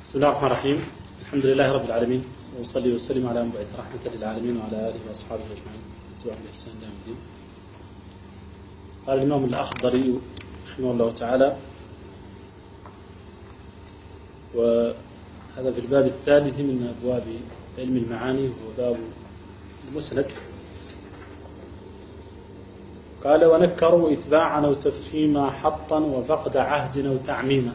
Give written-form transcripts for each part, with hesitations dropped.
بسم الله الرحمن الرحيم. الحمد لله رب العالمين، وصلي وسلم على مبعوث رحمة للعالمين وعلى آله وأصحابه أجمعين وتبعهم بإحسان إلى يوم الدين. قال الإمام الأخضري رحمه الله تعالى: وهذا في الباب الثالث من أبواب علم المعاني، هو باب المسند. قال: ونكروا إتباعا أو تفخيما حطا وفقد عهد أو تعميما.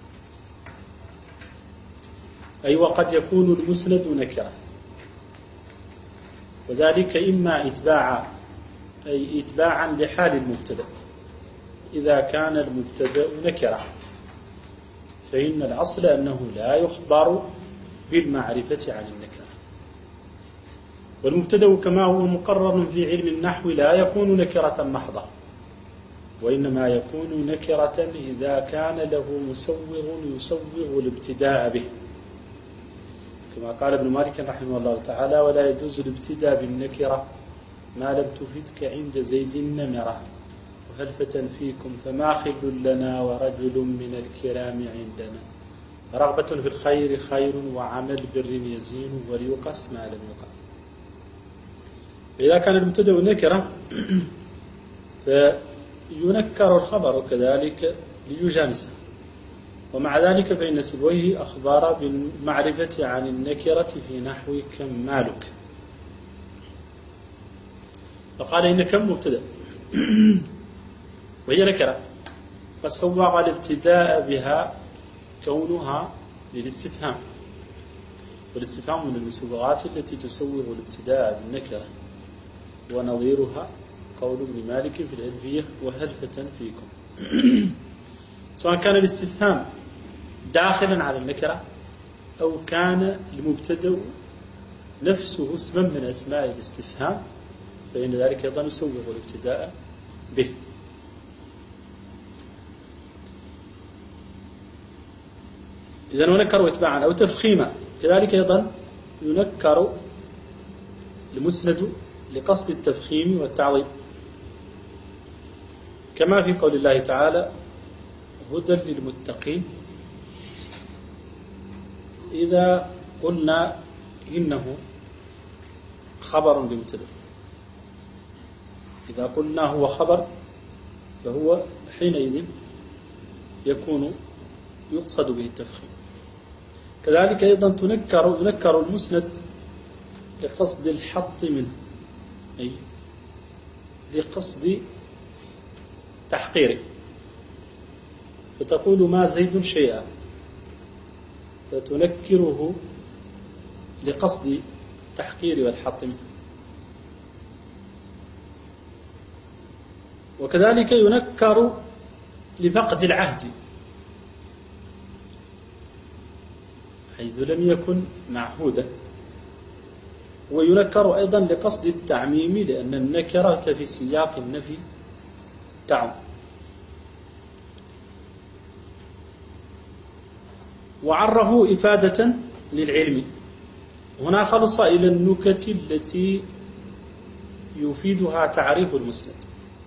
أي وقد يكون المسند نكرة، وذلك إما إتباعا أي إتباعا لحال المبتدأ. إذا كان المبتدأ نكرة فإن الأصل أنه لا يخبر بالمعرفة عن النكرة، والمبتدأ كما هو مقرر في علم النحو لا يكون نكرة محضة، وإنما يكون نكرة إذا كان له مسوغ يسوغ الابتداء به، كما قال ابن مالك رحمه الله تعالى: ولا يجوز الابتداء بالنكرة ما لم تفدك عند زيد النمرة، وهلفة فيكم فما خل لنا ورجل من الكرام عندنا، رغبة في الخير خير وعمل بر يزين وليقص ما لم يقع. إذا كان المبتدأ نكرة فينكر الخبر كذلك ليجانسه، ومع ذلك فإن سيبويه أخبار بالمعرفة عن النكرة في نحو كم مالك، فقال إن كم مبتدأ وهي نكرة، فسوغ الابتداء بها كونها للاستفهام، والاستفهام من المسوغات التي تسوغ الابتداء بالنكرة، ونظيرها قول ابن مالك في الألفية: وهلفة فيكم. سواء كان الاستفهام داخلا على النكرة أو كان المبتدأ نفسه اسما من أسماء الاستفهام، فإن ذلك أيضا يسوغ الابتداء به. إذا ونكر إتباعا أو تفخيما، كذلك أيضا ينكر المسند لقصد التفخيم والتعظيم، كما في قول الله تعالى: هدى للمتقين. إذا قلنا إنه خبر لمبتدأ، إذا قلنا هو خبر فهو حينئذ يكون يقصد به التفخيم. كذلك أيضا ينكر المسند لقصد الحط منه، أي لقصد تحقيره، فتقول: ما زيد شيئا، فتنكره لقصد تحقير والحط منه. وكذلك ينكر لفقد العهد، حيث لم يكن معهودا، وينكر أيضا لقصد التعميم، لأن النكرة في سياق النفي تعم. وعرفوا إفادة للعلم، هنا خلص إلى النكت التي يفيدها تعريف المسند.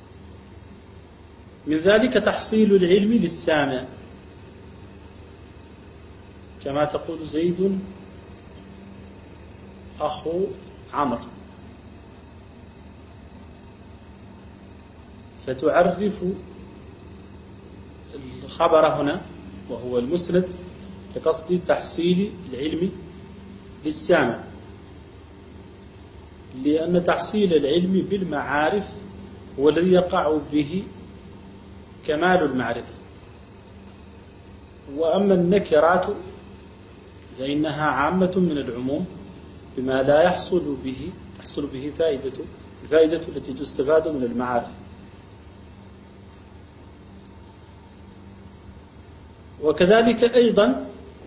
من ذلك تحصيل العلم للسامع، كما تقول: زيد أخو عمرو، فتعرف الخبر هنا وهو المسند لقصد تحصيل العلم للسامع، لأن تحصيل العلم بالمعارف هو الذي يقع به كمال المعرفة. وأما النكرات فإنها عامة من العموم بما لا يحصل به الفائدة التي تستفاد من المعارف. وكذلك أيضا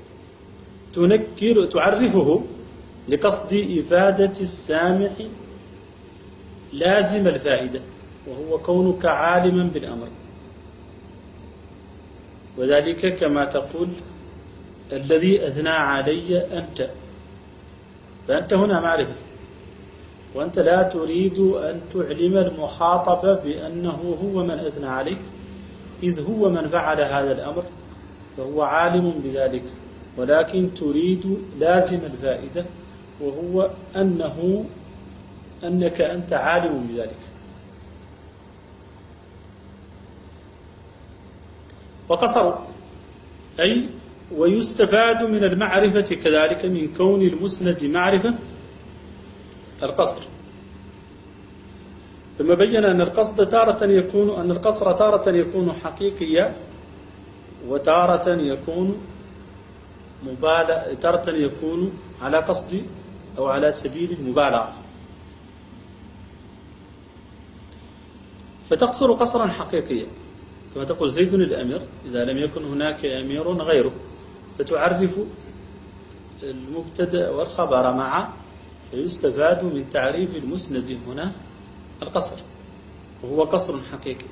تعرفه لقصد إفادة السامع لازم الفائدة، وهو كونك عالما بالأمر، وذلك كما تقول: الذي أثنى علي أنت، فأنت هنا معرفة، وأنت لا تريد أن تعلم المخاطب بأنه هو من أثنى عليك، إذ هو من فعل هذا الأمر فهو عالم بذلك، ولكن تريد لازم الفائدة، وهو أنك أنت عالم بذلك. وقصر أي ويستفاد من المعرفة كذلك من كون المسند معرفة القصر. ثم بين أن القصر تارة يكون حقيقيا، وتارة يكون على قصد أو على سبيل المبالغة. فتقصر قصرا حقيقيا كما تقول زيد الأمير إذا لم يكن هناك أمير غيره، فتعرف المبتدأ والخبر معا، فيستفاد من تعريف المسند هنا القصر، وهو قصر حقيقي.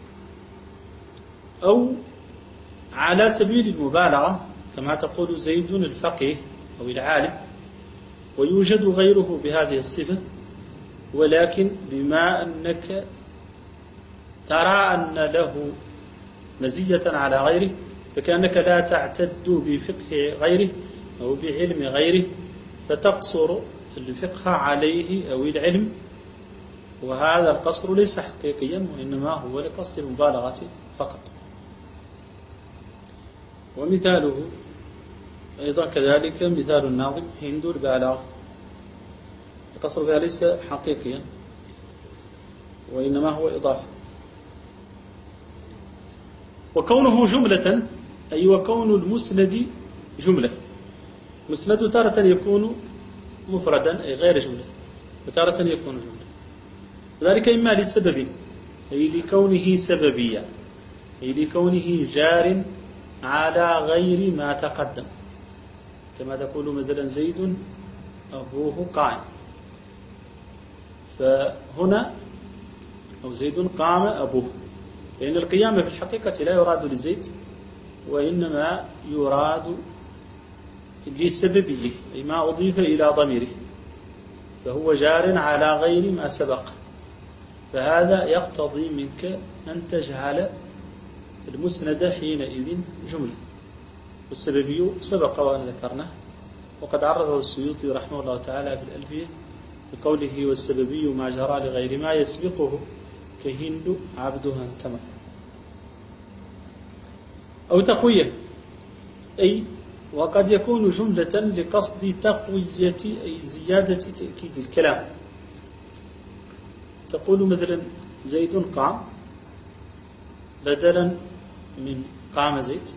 أو على سبيل المبالغة كما تقول زيد الفقيه أو العالم، ويوجد غيره بهذه الصفة، ولكن بما أنك ترى أن له مزية على غيره، فكأنك لا تعتد بفقه غيره أو بعلم غيره، فتقصر الفقه عليه أو العلم. وهذا القصر ليس حقيقيا، وإنما هو لقصد المبالغة فقط. ومثاله أيضا كذلك مثال الناظم هند البالغة، القصر فيها ليس حقيقيا، وإنما هو إضافة. وكونه جملة أي وكون المسند جملة. مسند تارة يكون مفردا أي غير جملة، وتارة يكون جملة، وذلك إما لسبب أي لكونه سببيا، أي لكونه جار على غير ما تقدم، كما تقول مثلا زيد أبوه قائم، فهنا أو زيد قام أبوه، لأن القيام في الحقيقة لا يراد لزيد، وإنما يراد لسببه أي ما أضيف إلى ضميره، فهو جار على غير ما سبق. فهذا يقتضي منك أن تجعل المسند حينئذ جملة. والسببي سبق وأن ذكرناه، وقد عرفه السيوطي رحمه الله تعالى في الألفية بقوله والسببي ما جرى لغير ما يسبقه كهند عبدها انتمى. أو تقوية أي وقد يكون جملة لقصد تقوية أي زيادة تأكيد الكلام. تقول مثلا زيد قام بدلا من قام زيد،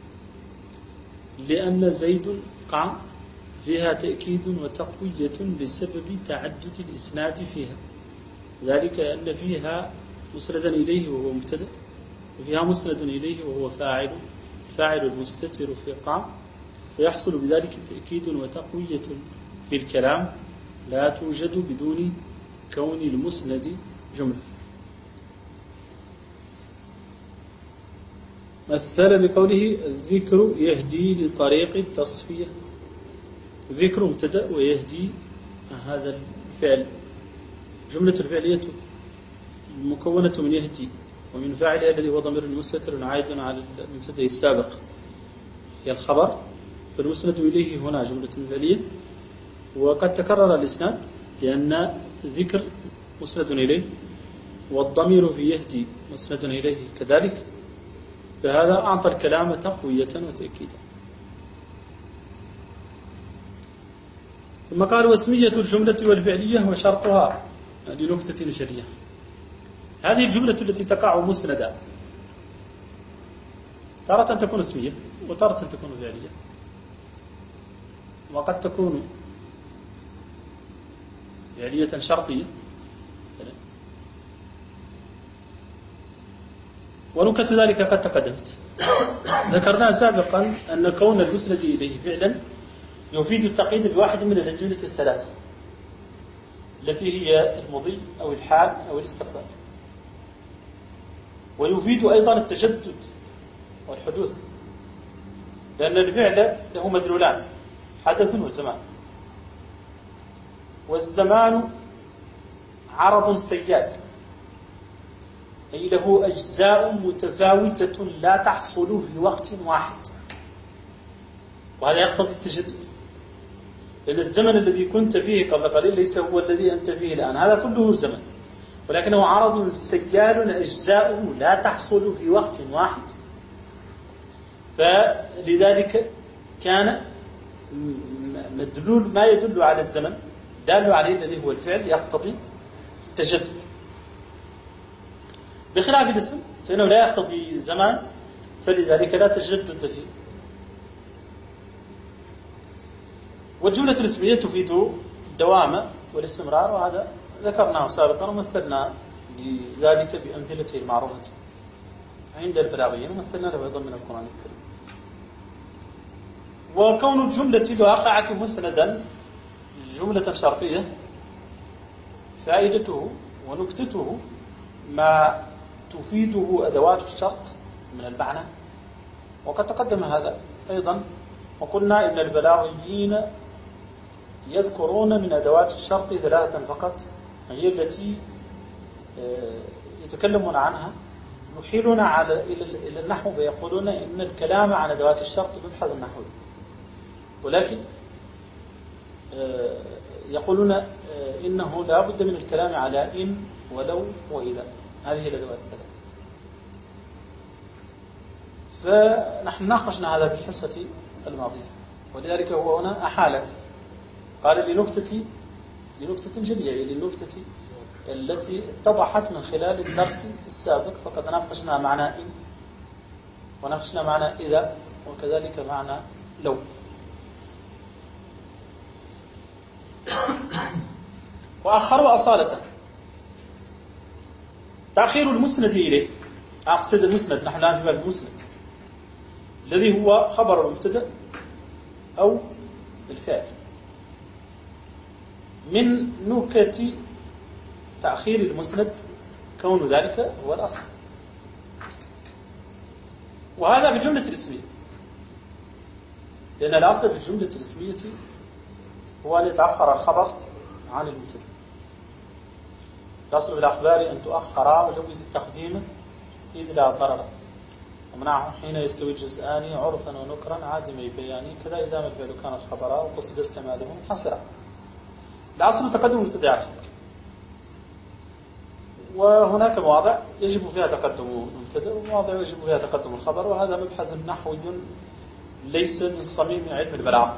لأن زيد قام فيها تأكيد وتقوية بسبب تعدد الإسناد فيها، ذلك أن فيها مسندا إليه وهو مبتدأ، وفيها مسند إليه وهو فاعل المستتر في قام، فيحصل بذلك تأكيد وتقوية في الكلام لا توجد بدون كون المسند جملة. مثل بقوله الذكر يهدي لطريق التصفية. الذكر مبتدأ ويهدي هذا الفعل، جملة الفعلية مكونة من يهدي ومن فاعلها الذي هو ضمير مستتر عائد على المبتدأ السابق هي الخبر، فالمسند إليه هنا جملة فعلية. وقد تكرر الإسناد لأن ذكر مسند إليه، والضمير في يهدي مسند إليه كذلك، فهذا أعطى الكلام تقوية وتأكيدا. ثم قال واسمية الجملة والفعلية وشرطها لنكتة نشرية. هذه الجملة التي تقع مسندا تارة تكون اسمية وتارة تكون فعلية، وقد تكون فعلية شرطية. ونكت ذلك قد تقدمت، ذكرنا سابقا أن كون المسند إليه فعلا يفيد التقييد بواحد من الأزمنة الثلاثة التي هي المضي أو الحال أو الاستقبال، ويفيد أيضا التجدد والحدوث، لأن الفعل له مدلولان حدث وزمان، والزمان عرض سيال أي له أجزاء متفاوتة لا تحصل في وقت واحد، وهذا يقتضي التجدد، لأن الزمن الذي كنت فيه قبل قليل ليس هو الذي أنت فيه الآن، هذا كله زمن، ولكنه عرض سيال أجزاؤه لا تحصل في وقت واحد. فلذلك كان مدلول ما يدل على الزمن دال عليه الذي هو الفعل يقتضي التجدد، بخلاف الاسم فإنه لا يقتضي زمان، فلذلك لا تجدد فيه. والجملة الاسمية تفيد الدوام والاستمرار، وهذا ذكرناه سابقا ومثلنا لذلك بأمثلته المعروفة عند البلاغيين، ومثلنا له أيضا من القرآن الكريم. وكون الجملة الواقعة مسندا جملة شرطية فائدته ونكتته ما تفيده أدوات الشرط من المعنى، وقد تقدم هذا أيضا، وقلنا إن البلاغيين يذكرون من أدوات الشرط 3 فقط، هي التي يتكلمون عنها، يحيلون إلى النحو فيقولون إن الكلام عن أدوات الشرط مبحث النحو، ولكن يقولون إنه لا بد من الكلام على إن ولو وإذا، هذه الأدوات 3. فنحن ناقشنا هذا في الحصة الماضية، ولذلك هو هنا أحال قال لنكتة جلية، للنكتة التي اتضحت من خلال الدرس السابق، فقد ناقشنا معنى إن وناقشنا معنى إذا وكذلك معنى لو. وأخروا أصالة تأخير المسند إليه، أقصد المسند، نحن الآن في باب المسند الذي هو خبر المبتدأ أو الفعل. من نكت تأخير المسند كون ذلك هو الأصل، وهذا بالجملة الاسمية، لأن الأصل في الجملة الاسمية هو أن يتأخر الخبر عن المبتدأ. الأصل في الأخبار أن تؤخر وجوز التقديم إذ لا ضرر، ومنعه حين يستوي الجزءان عرفا ونكرا عادمي بيان، كذا إذا ما الفعل كان الخبر وقصد استعماله منحصرا. الأصل تقدم المبتدأ على الخبر، وهناك مواضع يجب فيها تقدم المبتدأ ومواضع يجب فيها تقدم الخبر، وهذا مبحث نحوي ليس من صميم علم البلاغة.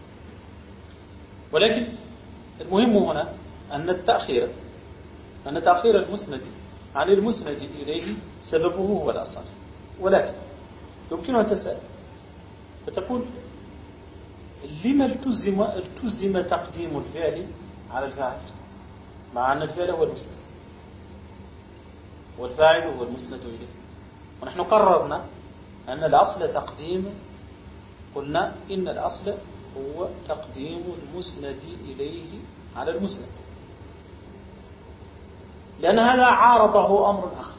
ولكن المهم هنا أن تأخير المسند عن المسند إليه سببه هو الأصل، ولكن يمكن أن تسأل فتقول لما التزم تقديم الفعل على الفاعل مع أن الفعل هو المسند والفاعل هو المسند إليه؟ ونحن قررنا أن الأصل قلنا إن الأصل هو تقديم المسند إليه على المسند، لأن هذا عارضه أمر آخر،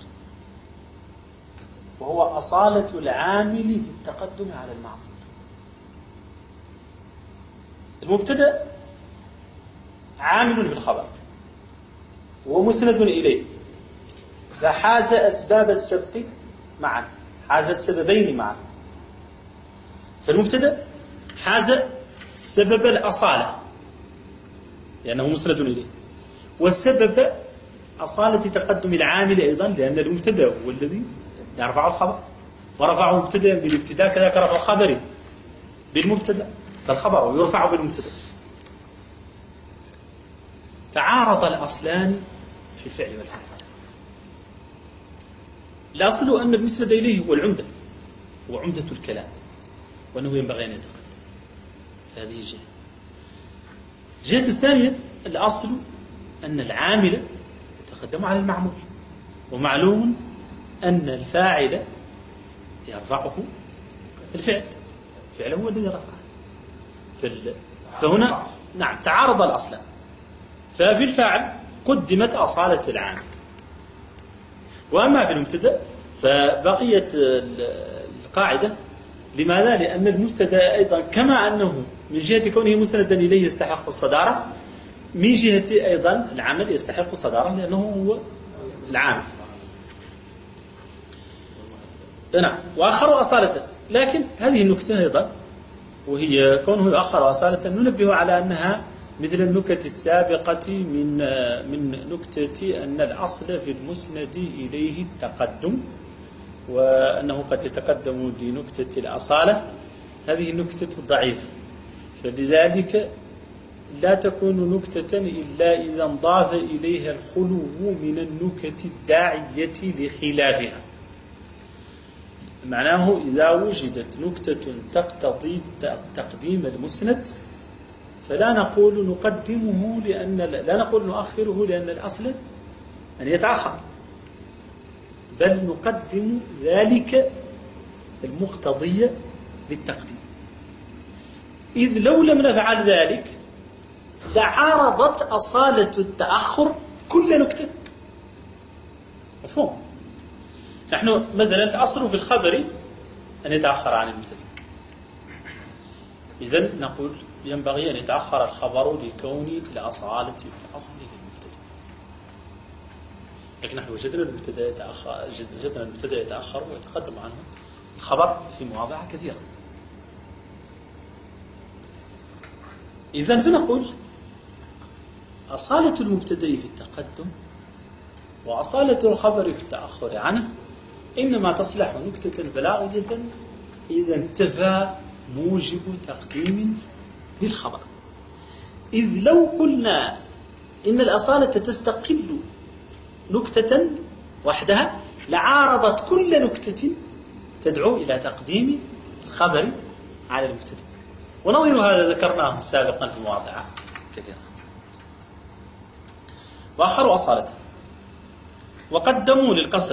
وهو أصالة العامل في التقدم على المعمول. المبتدأ عامل بالخبر ومسند إليه، فحاز أسباب السبق معا، حاز السببين معا. فالمبتدأ حاز سبب الأصالة لأنه مسند إليه، والسبب أصالة تقدم العامل أيضا، لأن المبتدأ هو الذي يرفع الخبر، ورفعه مبتدأ بالابتداء كذلك رفع الخبر بالمبتدأ، فالخبر يرفع بالمبتدأ. تعارض الأصلان في الفعل والفعل. الأصل أن المسند إليه هو العمدة، هو عمدة الكلام، وأنه ينبغي أن يتقدم. هذه جهة. الجهة الثانية الأصل أن العامل يتقدم على المعمول، ومعلوم أن الفاعل يرفعه الفعل هو الذي رفعه. فهنا نعم تعارض الأصلان، ففي الفاعل قدمت أصالة العامل، وأما في المبتدأ فبقيت القاعدة. لماذا؟ لأن المبتدأ أيضا كما أنه من جهة كونه مسندا إليه يستحق الصدارة، من جهة أيضا العمل يستحق الصدارة لأنه هو العامل. نعم. وآخروا أصالة، لكن هذه النكتة أيضا وهي كونه يؤخر أصالة ننبه على أنها مثل النكت السابقة من نكتة أن الأصل في المسند إليه التقدم، وأنه قد يتقدم لنكتة الأصالة. هذه النكتة ضعيفة، فلذلك لا تكون نكتة إلا إذا انضاف إليها الخلو من النكت الداعية لخلافها. معناه إذا وجدت نكتة تقتضي تقديم المسند فلا نقول نقدمه لا نقول نؤخره لأن الأصل أن يتأخر، بل نقدم ذلك المقتضي للتقديم. إذ لو لم نفعل ذلك لعارضت أصالة التأخر كل نكتة. مفهوم؟ نحن مثلا الأصل في الخبر أن يتأخر عن المبتدأ، إذن نقول ينبغي أن يتأخر الخبر لكون الأصالة في الأصل للمبتدأ. لكن نحن وجدنا المبتدأ يتأخر ويتقدم عنه الخبر في مواضع كثيرة. إذن فنقول أصالة المبتدأ في التقدم وأصالة الخبر في التأخر عنه إنما تصلح نكتة بلاغية إذا انتفى موجب تقديم للخبر. إذ لو قلنا إن الأصالة تستقل نكتة وحدها لعارضت كل نكتة تدعو إلى تقديم الخبر على المبتدأ. ونظير هذا ذكرناه سابقا في مواضع كثيرة. وآخروا أصالة وقدموا للقصر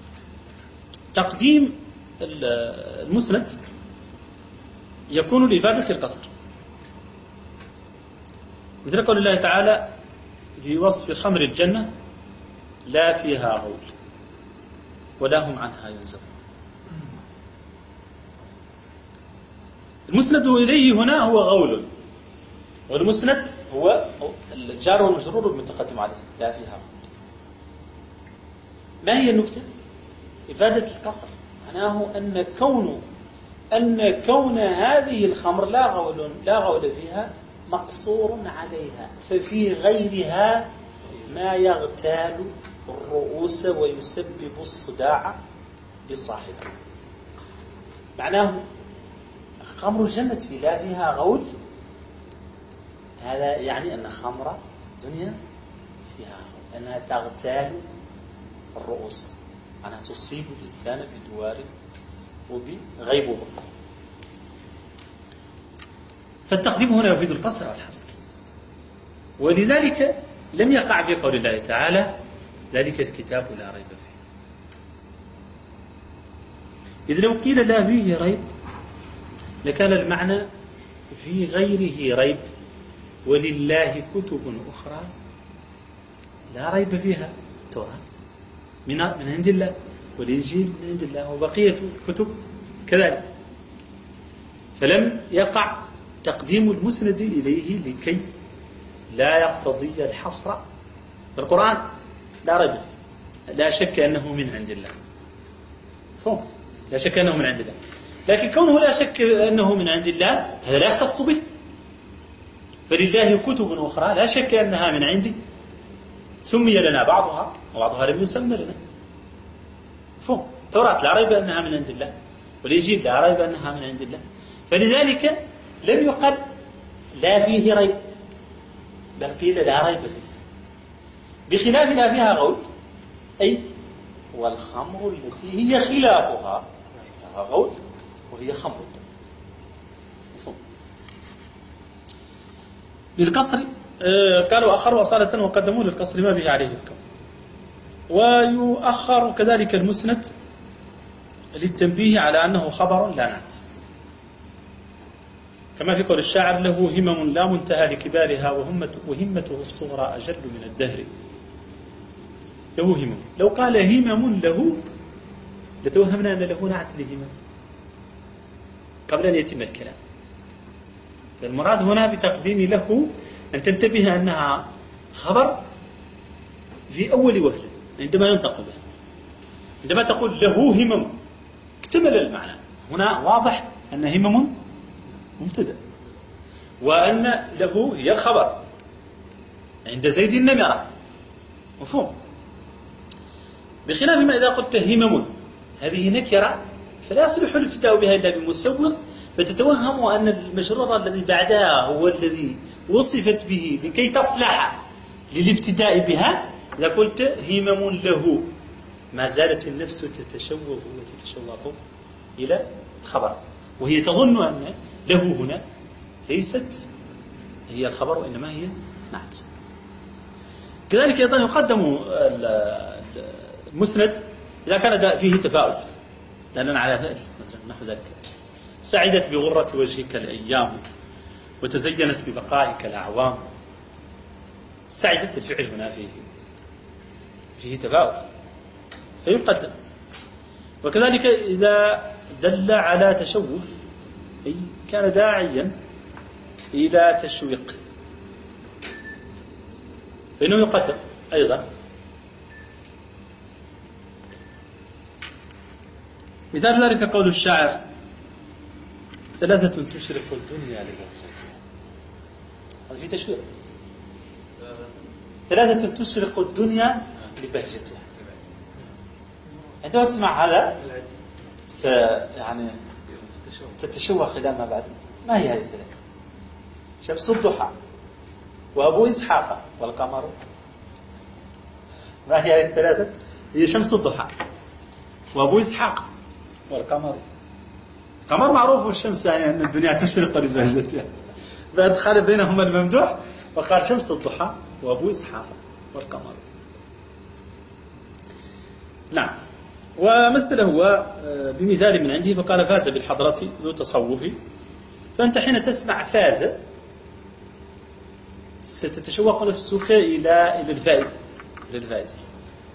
تقديم المسند يكون لإفادة القصر، مثل قول الله تعالى في وصف خمر الجنة لا فيها غول ولا هم عنها ينزفون. المسند إليه هنا هو غول، والمسند هو الجار والمجرور المتقدم عليه لا فيها غول. ما هي النكتة؟ إفادة القصر، معناه أن كون هذه الخمر لا غول فيها مقصور عليها، ففي غيرها ما يغتال الرؤوس ويسبب الصداع لصاحبه. معناه خمر الجنة لا فيها غول، هذا يعني أن خمر الدنيا فيها غول، أنها تغتال الرؤوس، أنها تصيب الإنسان بدوار وبغيبوبة. فالتقديم هنا يفيد القصر والحصر، ولذلك لم يقع في قول الله تعالى ذلك الكتاب لا ريب فيه. إذ لو قيل لا فيه ريب لكان المعنى في غيره ريب، ولله كتب أخرى لا ريب فيها، التوراة من عند الله والإنجيل من عند الله وبقية الكتب كذلك. فلم يقع تقديم المسند إليه لكي لا يقتضي الحصر. القرآن لا ريب فيه، لا شك أنه من عند الله، لا شك أنه من عند الله، لكن كونه لا شك أنه من عند الله هذا لا يختص به. فلله كتب أخرى لا شك أنها من عندي، سمي لنا بعضها وبعضها لم يسمى لنا. التوراة لا ريب أنها من عند الله، والإنجيل لا ريب أنها من عند الله، فلذلك لم يقل لا فيه ريب، بل قيل لا ريب فيه، بخلاف لا فيها غول، أي والخمر التي هي خلافها فيها غول وهي خمر الدم. للقصر قالوا أخروا أصالة وقدموا للقصر ما به عليه الكون. ويؤخر كذلك المسند للتنبيه على أنه خبر لا نعت، كما في قول الشاعر له همم لا منتهى لكبارها وهمته الصغرى أجل من الدهر. له همم، لو قال همم له لتوهمنا أن له نعت لهمم قبل أن يتم الكلام. فالمراد هنا بتقديم له أن تنتبه أنها خبر في أول وهلة عندما ينطق به. عندما تقول له همم اكتمل المعنى، هنا واضح أن همم مبتدأ، وأن له هي الخبر عند زيد النمرة، مفهوم؟ بخلاف ما إذا قلت همم، هذه نكرة فلا يصلح الابتداء بها إلا بمسوغ، فتتوهم أن المجرور الذي بعدها هو الذي وصفت به لكي تصلح للابتداء بها. إذا قلت همم له، ما زالت النفس تتشوه وتتشوق إلى الخبر، وهي تظن أن له هنا ليست هي الخبر وإنما هي نعت. كذلك أيضا يقدم المسند إذا كان فيه تفاؤل، لأننا على ذلك نحو ذلك: سعدت بغرة وجهك الأيام وتزينت ببقائك الأعوام. سعدت الفعل هنا فيه تفاؤل فيقدم. وكذلك إذا دل على تشوف أي كان داعيا إلى تشويق فإنه يقدم أيضا. مثال ذلك قول الشاعر: ثلاثة تشرق الدنيا لبهجتها. هذا في تشويق. ثلاثة تشرق الدنيا لبهجتها. عندما تسمع هذا يعني تتشوق إلى ما بعد. ما هي هذه الثلاثة؟ شمس الضحى وأبو إسحاق والقمر. ما هي هذه الثلاثة؟ هي شمس الضحى وأبو إسحاق والقمر. القمر معروف، والشمس يعني أن الدنيا تشرق لبهجتها، فأدخل بينهما الممدوح وقال شمس الضحى وأبو إسحاق والقمر. نعم. ومثله بمثال من عنده فقال: فاز بالحضرة ذو تصوف. فأنت حين تسمع فاز ستتشوق نفسك إلى الفائز،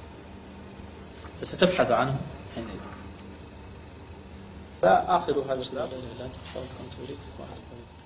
فستبحث عنه حينئذ. فآخر هذا الشيء لا تتصوف أن تريد.